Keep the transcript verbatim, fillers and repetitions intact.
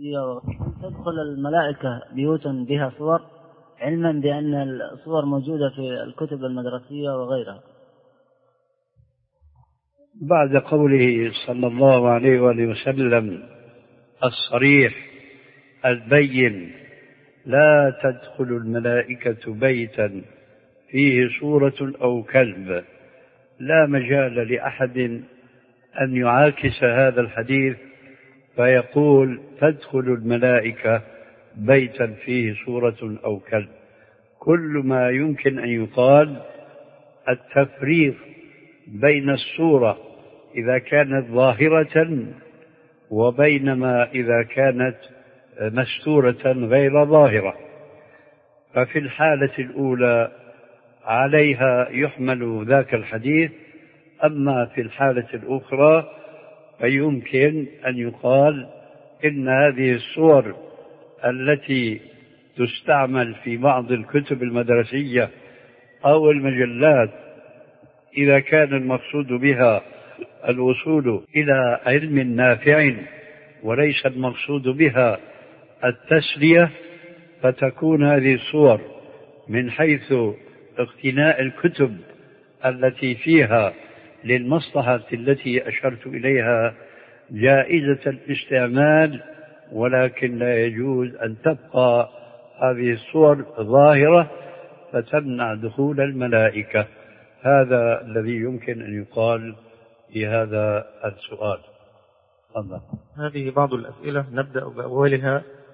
المدرسية تدخل الملائكة بيوتا بها صور، علما بأن الصور موجودة في الكتب المدرسية وغيرها؟ بعد قوله صلى الله عليه وآله وسلم الصريح البين لا تدخل الملائكة بيتا فيه صورة أو كلب، لا مجال لأحد أن يعاكس هذا الحديث فيقول تدخل الملائكة بيتا فيه صورة أو كلب. كل ما يمكن أن يقال التفريق بين الصورة إذا كانت ظاهرة وبينما إذا كانت مستورة غير ظاهرة، ففي الحالة الأولى عليها يحمل ذاك الحديث، أما في الحالة الأخرى فيمكن أن يقال إن هذه الصور التي تستعمل في بعض الكتب المدرسية أو المجلات إذا كان المقصود بها الوصول إلى علم نافع وليس المقصود بها التسلية، فتكون هذه الصور من حيث اقتناء الكتب التي فيها للمصلحة التي أشرت إليها جائزة الاستعمال، ولكن لا يجوز أن تبقى هذه الصور ظاهرة فتمنع دخول الملائكة. هذا الذي يمكن أن يقال في هذا السؤال. هذه بعض الأسئلة نبدأ بأولها.